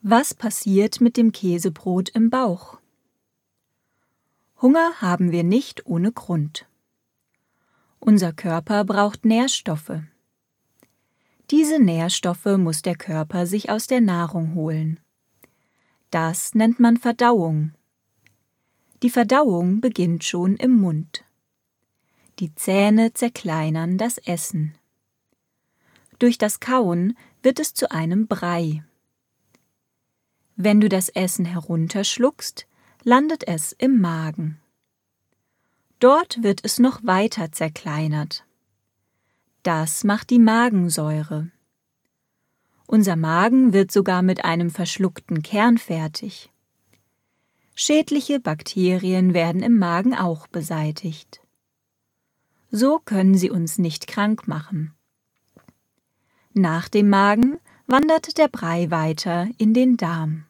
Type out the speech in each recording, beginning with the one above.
Was passiert mit dem Käsebrot im Bauch? Hunger haben wir nicht ohne Grund. Unser Körper braucht Nährstoffe. Diese Nährstoffe muss der Körper sich aus der Nahrung holen. Das nennt man Verdauung. Die Verdauung beginnt schon im Mund. Die Zähne zerkleinern das Essen. Durch das Kauen wird es zu einem Brei. Wenn du das Essen herunterschluckst, landet es im Magen. Dort wird es noch weiter zerkleinert. Das macht die Magensäure. Unser Magen wird sogar mit einem verschluckten Kern fertig. Schädliche Bakterien werden im Magen auch beseitigt. So können sie uns nicht krank machen. Nach dem Magen wandert der Brei weiter in den Darm.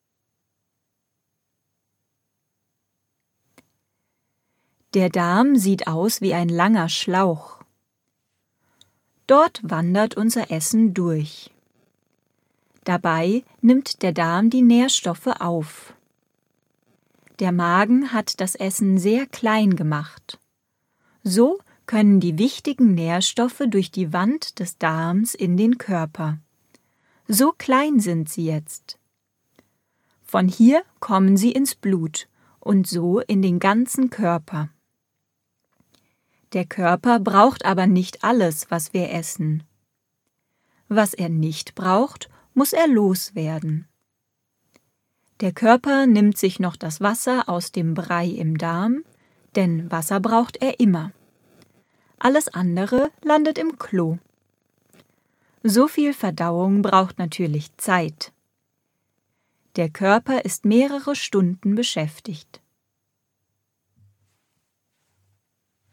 Der Darm sieht aus wie ein langer Schlauch. Dort wandert unser Essen durch. Dabei nimmt der Darm die Nährstoffe auf. Der Magen hat das Essen sehr klein gemacht. So können die wichtigen Nährstoffe durch die Wand des Darms in den Körper. So klein sind sie jetzt. Von hier kommen sie ins Blut und so in den ganzen Körper. Der Körper braucht aber nicht alles, was wir essen. Was er nicht braucht, muss er loswerden. Der Körper nimmt sich noch das Wasser aus dem Brei im Darm, denn Wasser braucht er immer. Alles andere landet im Klo. So viel Verdauung braucht natürlich Zeit. Der Körper ist mehrere Stunden beschäftigt.